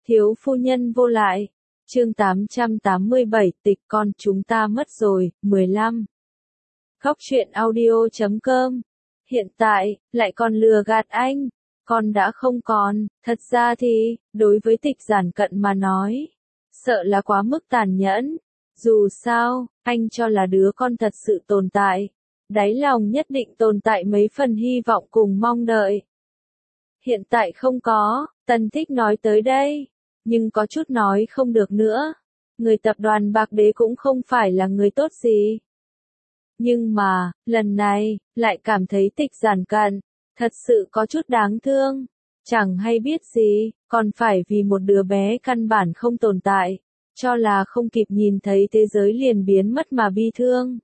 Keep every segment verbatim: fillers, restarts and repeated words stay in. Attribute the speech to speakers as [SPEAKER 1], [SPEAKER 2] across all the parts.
[SPEAKER 1] Thiếu phu nhân vô lại. Chương tám trăm tám mươi bảy, tịch con chúng ta mất rồi, mười lăm. Khóc chuyện audio chấm com. Hiện tại, lại còn lừa gạt anh. Con đã không còn, thật ra thì, đối với Tịch Giản Cận mà nói, sợ là quá mức tàn nhẫn. Dù sao, anh cho là đứa con thật sự tồn tại. Đáy lòng nhất định tồn tại mấy phần hy vọng cùng mong đợi. Hiện tại không có, Tần Thích nói tới đây, nhưng có chút nói không được nữa. Người tập đoàn Bạc Đế cũng không phải là người tốt gì. Nhưng mà, lần này, lại cảm thấy Tịch Giản Cận, thật sự có chút đáng thương. Chẳng hay biết gì, còn phải vì một đứa bé căn bản không tồn tại, cho là không kịp nhìn thấy thế giới liền biến mất mà bi thương.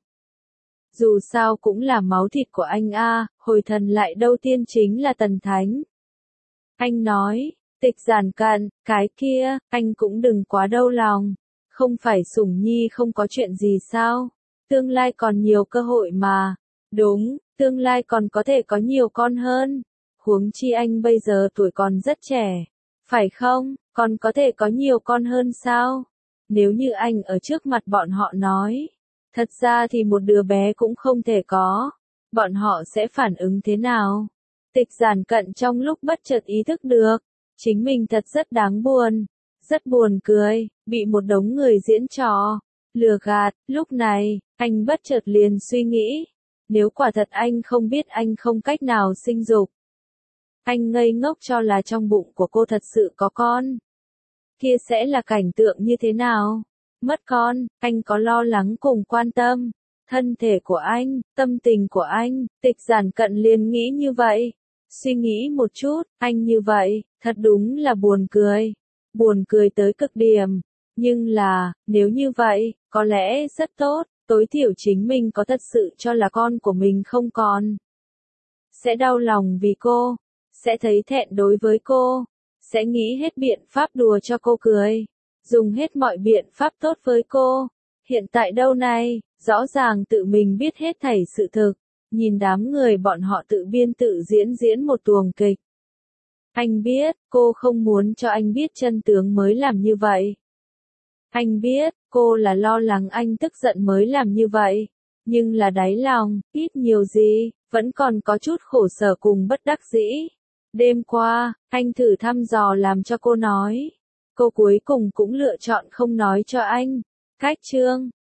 [SPEAKER 1] Dù sao cũng là máu thịt của anh a, hồi thần lại đâu tiên chính là Tần Thánh. Anh nói, Tịch Giản Cận, cái kia, anh cũng đừng quá đau lòng. Không phải Sủng Nhi không có chuyện gì sao? Tương lai còn nhiều cơ hội mà. Đúng, tương lai còn có thể có nhiều con hơn. Huống chi anh bây giờ tuổi còn rất trẻ. Phải không, còn có thể có nhiều con hơn sao? Nếu như anh ở trước mặt bọn họ nói, thật ra thì một đứa bé cũng không thể có. Bọn họ sẽ phản ứng thế nào? Tịch Giản Cận trong lúc bất chợt ý thức được, chính mình thật rất đáng buồn, rất buồn cười, bị một đống người diễn trò, lừa gạt. Lúc này, anh bất chợt liền suy nghĩ, nếu quả thật anh không biết anh không cách nào sinh dục, anh ngây ngốc cho là trong bụng của cô thật sự có con, kia sẽ là cảnh tượng như thế nào? Mất con, anh có lo lắng cùng quan tâm thân thể của anh, tâm tình của anh. Tịch Giản Cận liền nghĩ như vậy. Suy nghĩ một chút, anh như vậy, thật đúng là buồn cười. Buồn cười tới cực điểm. Nhưng là, nếu như vậy, có lẽ rất tốt, tối thiểu chính mình có thật sự cho là con của mình không còn. Sẽ đau lòng vì cô, sẽ thấy thẹn đối với cô, sẽ nghĩ hết biện pháp đùa cho cô cười, dùng hết mọi biện pháp tốt với cô. Hiện tại đâu này, rõ ràng tự mình biết hết thảy sự thực. Nhìn đám người bọn họ tự biên tự diễn diễn một tuồng kịch. Anh biết, cô không muốn cho anh biết chân tướng mới làm như vậy. Anh biết, cô là lo lắng anh tức giận mới làm như vậy. Nhưng là đáy lòng, ít nhiều gì, vẫn còn có chút khổ sở cùng bất đắc dĩ. Đêm qua, anh thử thăm dò làm cho cô nói. Cô cuối cùng cũng lựa chọn không nói cho anh. Cách chương